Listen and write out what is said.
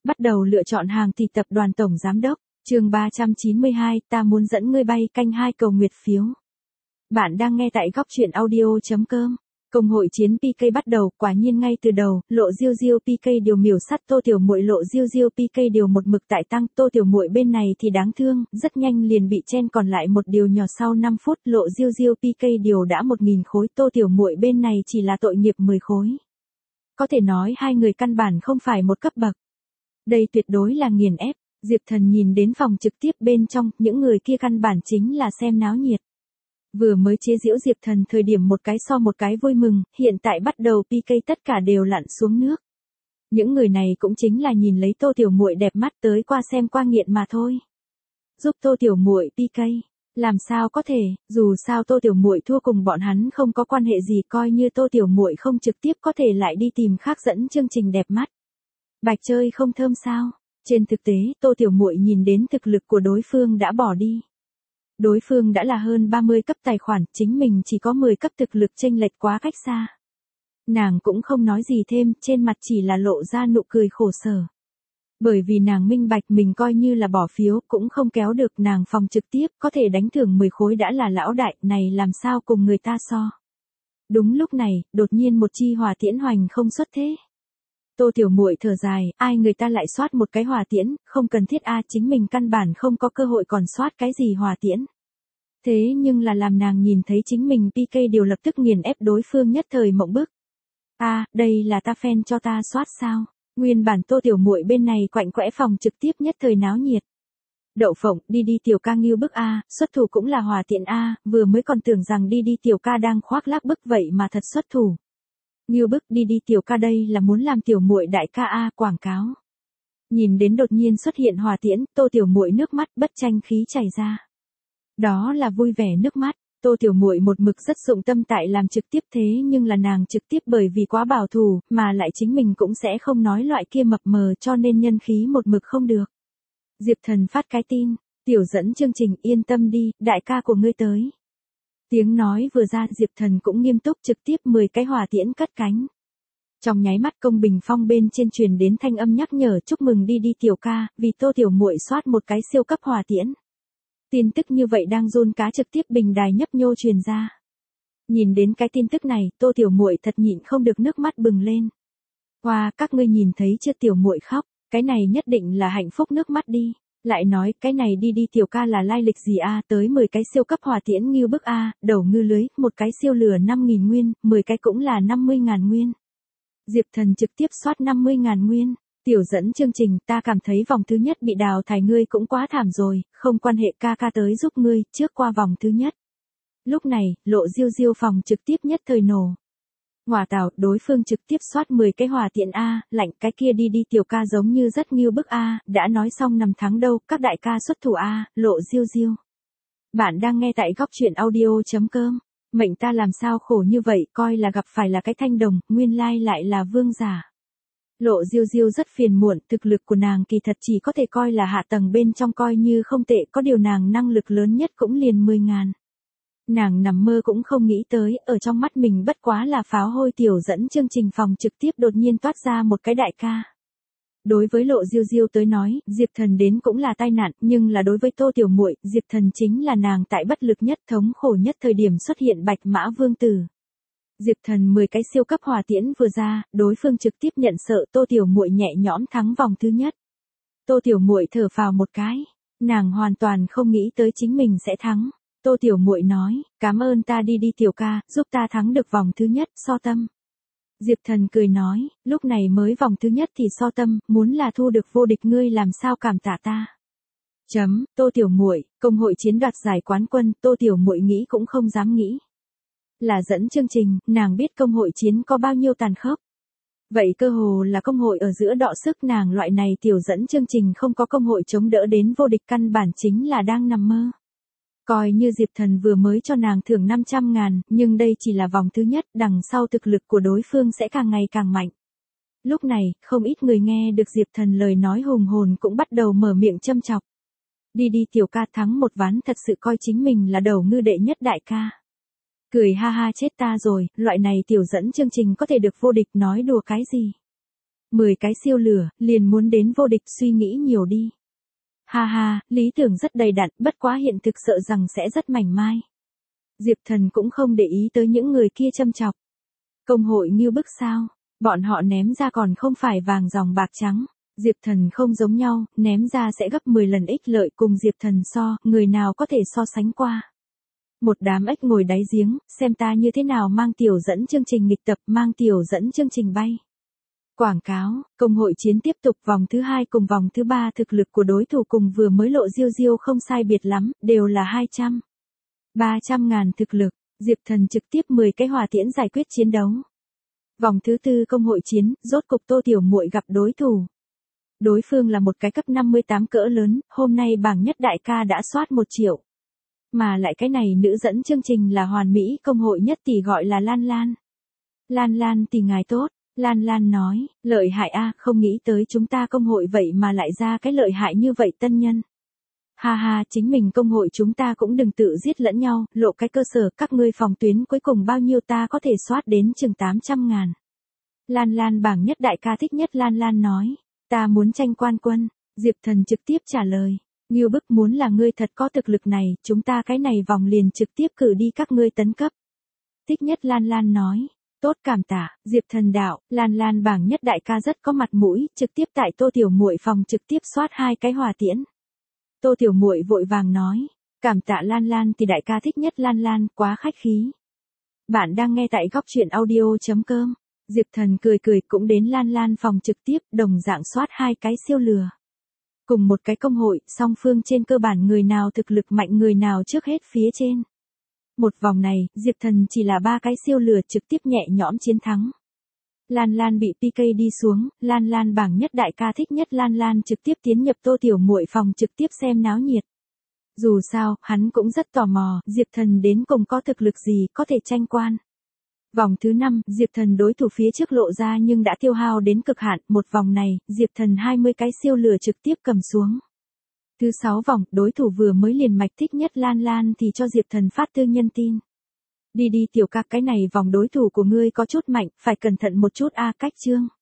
Bắt đầu lựa chọn hàng thì tập đoàn tổng giám đốc, chương 392, ta muốn dẫn ngươi bay canh 2 cầu nguyệt phiếu. Bạn đang nghe tại góc truyện audio.com. Công hội chiến PK bắt đầu, quả nhiên ngay từ đầu, Lộ Diêu Diêu PK điều miểu sắt Tô Tiểu Muội, Lộ Diêu Diêu PK điều một mực tại tăng, Tô Tiểu Muội bên này thì đáng thương, rất nhanh liền bị chen còn lại một điều nhỏ sau 5 phút, Lộ Diêu Diêu PK điều đã 1000 khối, Tô Tiểu Muội bên này chỉ là tội nghiệp 10 khối. Có thể nói hai người căn bản không phải một cấp bậc. Đây tuyệt đối là nghiền ép. Diệp Thần nhìn đến phòng trực tiếp bên trong, những người kia căn bản chính là xem náo nhiệt. Vừa mới chế giễu Diệp Thần thời điểm một cái so một cái vui mừng, hiện tại bắt đầu PK tất cả đều lặn xuống nước. Những người này cũng chính là nhìn lấy Tô Tiểu Muội đẹp mắt tới qua xem qua nghiện mà thôi. Giúp Tô Tiểu Muội PK, làm sao có thể, dù sao Tô Tiểu Muội thua cùng bọn hắn không có quan hệ gì, coi như Tô Tiểu Muội không trực tiếp có thể lại đi tìm khác dẫn chương trình đẹp mắt. Bạch chơi không thơm sao? Trên thực tế, Tô Tiểu Muội nhìn đến thực lực của đối phương đã bỏ đi. Đối phương đã là hơn 30 cấp tài khoản, chính mình chỉ có 10 cấp, thực lực chênh lệch quá cách xa. Nàng cũng không nói gì thêm, trên mặt chỉ là lộ ra nụ cười khổ sở. Bởi vì nàng minh bạch mình coi như là bỏ phiếu cũng không kéo được, nàng phòng trực tiếp có thể đánh thưởng 10 khối đã là lão đại, này làm sao cùng người ta so. Đúng lúc này, đột nhiên một chi hỏa tiễn hoành không xuất thế. Tô Tiểu Muội thở dài, ai người ta lại soát một cái hỏa tiễn, không cần thiết chính mình căn bản không có cơ hội còn soát cái gì hỏa tiễn. Thế nhưng là làm nàng nhìn thấy chính mình PK điều lập tức nghiền ép đối phương, nhất thời mộng bức. Đây là ta fan cho ta soát sao? Nguyên bản Tô Tiểu Muội bên này quạnh quẽ, phòng trực tiếp nhất thời náo nhiệt. Đậu phộng, đi tiểu ca nghiêu bức xuất thủ cũng là hỏa tiễn vừa mới còn tưởng rằng đi tiểu ca đang khoác lác bức, vậy mà thật xuất thủ. Nghiêu bức, đi tiểu ca đây là muốn làm Tiểu Muội đại ca quảng cáo. Nhìn đến đột nhiên xuất hiện hỏa tiễn, Tô Tiểu Muội nước mắt bất tranh khí chảy ra. Đó là vui vẻ nước mắt. Tô Tiểu Muội một mực rất dụng tâm tại làm trực tiếp, thế nhưng là nàng trực tiếp bởi vì quá bảo thủ, mà lại chính mình cũng sẽ không nói loại kia mập mờ, cho nên nhân khí một mực không được. Diệp Thần phát cái tin, tiểu dẫn chương trình, yên tâm đi, đại ca của ngươi tới. Tiếng nói vừa ra, Diệp Thần cũng nghiêm túc, trực tiếp 10 cái hỏa tiễn cất cánh. Trong nháy mắt công bình phong bên trên truyền đến thanh âm nhắc nhở, chúc mừng đi tiểu ca, vì Tô Tiểu Muội soát một cái siêu cấp hỏa tiễn. Tin tức như vậy đang run cá trực tiếp bình đài nhấp nhô truyền ra. Nhìn đến cái tin tức này, Tô Tiểu Muội thật nhịn không được nước mắt bừng lên. Wow, các ngươi nhìn thấy chưa, Tiểu Muội khóc, cái này nhất định là hạnh phúc nước mắt đi. Lại nói, cái này đi tiểu ca là lai lịch gì tới 10 cái siêu cấp hỏa tiễn nghiêu bức đầu ngư lưới, một cái siêu lửa 5.000 nguyên, 10 cái cũng là 50.000 nguyên. Diệp Thần trực tiếp soát 50.000 nguyên. Tiểu dẫn chương trình, ta cảm thấy vòng thứ nhất bị đào thải ngươi cũng quá thảm rồi, không quan hệ, ca tới giúp ngươi, trước qua vòng thứ nhất. Lúc này, Lộ Diêu Diêu phòng trực tiếp nhất thời nổ. Hỏa tảo, đối phương trực tiếp soát 10 cái hỏa tiễn lạnh, cái kia đi tiểu ca giống như rất nghiêu bức đã nói xong nằm thắng đâu, các đại ca xuất thủ Lộ Diêu Diêu. Bạn đang nghe tại góc truyện audio.com. Mệnh ta làm sao khổ như vậy, coi là gặp phải là cái thanh đồng, nguyên lai lại là vương giả. Lộ Diêu Diêu rất phiền muộn, thực lực của nàng kỳ thật chỉ có thể coi là hạ tầng bên trong, coi như không tệ, có điều nàng năng lực lớn nhất cũng liền 10.000. Nàng nằm mơ cũng không nghĩ tới, ở trong mắt mình bất quá là pháo hôi, tiểu dẫn chương trình phòng trực tiếp đột nhiên toát ra một cái đại ca. Đối với Lộ Diêu Diêu tới nói, Diệp Thần đến cũng là tai nạn, nhưng là đối với Tô Tiểu Muội, Diệp Thần chính là nàng tại bất lực nhất, thống khổ nhất thời điểm xuất hiện Bạch Mã Vương Tử. Diệp Thần 10 cái siêu cấp hỏa tiễn vừa ra, đối phương trực tiếp nhận sợ, Tô Tiểu Muội nhẹ nhõm thắng vòng thứ nhất. Tô Tiểu Muội thở phào một cái, nàng hoàn toàn không nghĩ tới chính mình sẽ thắng. Tô Tiểu Muội nói, cảm ơn ta đi tiểu ca, giúp ta thắng được vòng thứ nhất, so tâm. Diệp Thần cười nói, lúc này mới vòng thứ nhất thì so tâm, muốn là thu được vô địch ngươi làm sao cảm tạ ta. Tô Tiểu Muội, công hội chiến đoạt giải quán quân, Tô Tiểu Muội nghĩ cũng không dám nghĩ. Là dẫn chương trình, nàng biết công hội chiến có bao nhiêu tàn khốc. Vậy cơ hồ là công hội ở giữa đọ sức, nàng loại này tiểu dẫn chương trình không có công hội chống đỡ đến vô địch căn bản chính là đang nằm mơ. Coi như Diệp Thần vừa mới cho nàng thưởng 500.000, nhưng đây chỉ là vòng thứ nhất, đằng sau thực lực của đối phương sẽ càng ngày càng mạnh. Lúc này, không ít người nghe được Diệp Thần lời nói hùng hồn cũng bắt đầu mở miệng châm chọc. Đi tiểu ca thắng một ván thật sự coi chính mình là đầu ngư đệ nhất đại ca. Cười ha ha chết ta rồi, loại này tiểu dẫn chương trình có thể được vô địch, nói đùa cái gì. 10 cái siêu lửa, liền muốn đến vô địch, suy nghĩ nhiều đi. Ha ha, lý tưởng rất đầy đặn, bất quá hiện thực sợ rằng sẽ rất mảnh mai. Diệp Thần cũng không để ý tới những người kia châm chọc. Công hội ngưu bức sao? Bọn họ ném ra còn không phải vàng dòng bạc trắng. Diệp Thần không giống nhau, ném ra sẽ gấp 10 lần ích lợi, cùng Diệp Thần so, người nào có thể so sánh qua. Một đám ếch ngồi đáy giếng, xem ta như thế nào mang tiểu dẫn chương trình nghịch tập, mang tiểu dẫn chương trình bay. Quảng cáo, công hội chiến tiếp tục vòng thứ 2 cùng vòng thứ 3, thực lực của đối thủ cùng vừa mới lộ diêu diêu không sai biệt lắm, đều là 300 ngàn thực lực. Diệp Thần trực tiếp 10 cái hỏa tiễn giải quyết chiến đấu. Vòng thứ 4 công hội chiến, rốt cục Tô Tiểu Muội gặp đối thủ. Đối phương là một cái cấp 58 cỡ lớn, hôm nay bảng nhất đại ca đã soát 1 triệu. Mà lại cái này nữ dẫn chương trình là hoàn mỹ công hội nhất tỷ, gọi là Lan Lan. Lan Lan tỷ ngài tốt. Lan Lan nói, lợi hại a, không nghĩ tới chúng ta công hội vậy mà lại ra cái lợi hại như vậy tân nhân. Ha ha, chính mình công hội chúng ta cũng đừng tự giết lẫn nhau, lộ cái cơ sở, các ngươi phòng tuyến cuối cùng bao nhiêu ta có thể soát đến chừng 800 ngàn. Lan Lan bảng nhất đại ca thích nhất. Lan Lan nói, ta muốn tranh quan quân. Diệp Thần trực tiếp trả lời, ngưu bức, muốn là ngươi thật có thực lực này, chúng ta cái này vòng liền trực tiếp cử đi các ngươi tấn cấp. Thích nhất. Lan Lan nói, tốt, cảm tạ. Diệp Thần đạo, Lan Lan bảng nhất đại ca rất có mặt mũi, trực tiếp tại Tô Tiểu Muội phòng trực tiếp soát 2 cái hỏa tiễn. Tô Tiểu Muội vội vàng nói, cảm tạ Lan Lan thì đại ca thích nhất. Lan Lan, quá khách khí. Bạn đang nghe tại góc truyện audio.com. Diệp Thần cười cười cũng đến Lan Lan phòng trực tiếp, đồng dạng soát 2 cái siêu lừa. Cùng một cái công hội, song phương trên cơ bản người nào thực lực mạnh người nào trước hết phía trên. Một vòng này, Diệp Thần chỉ là 3 cái siêu lừa trực tiếp nhẹ nhõm chiến thắng. Lan Lan bị PK đi xuống, Lan Lan bảng nhất đại ca thích nhất. Lan Lan trực tiếp tiến nhập Tô Tiểu Muội phòng trực tiếp xem náo nhiệt. Dù sao, hắn cũng rất tò mò, Diệp Thần đến cùng có thực lực gì, có thể tranh quan. Vòng thứ 5, Diệp Thần đối thủ phía trước lộ ra nhưng đã tiêu hao đến cực hạn, một vòng này, Diệp Thần 20 cái siêu lửa trực tiếp cầm xuống. Thứ 6 vòng, đối thủ vừa mới liền mạch thích nhất Lan Lan thì cho Diệp Thần phát tư nhân tin. Đi đi tiểu ca, cái này vòng đối thủ của ngươi có chút mạnh, phải cẩn thận một chút a, cách chương.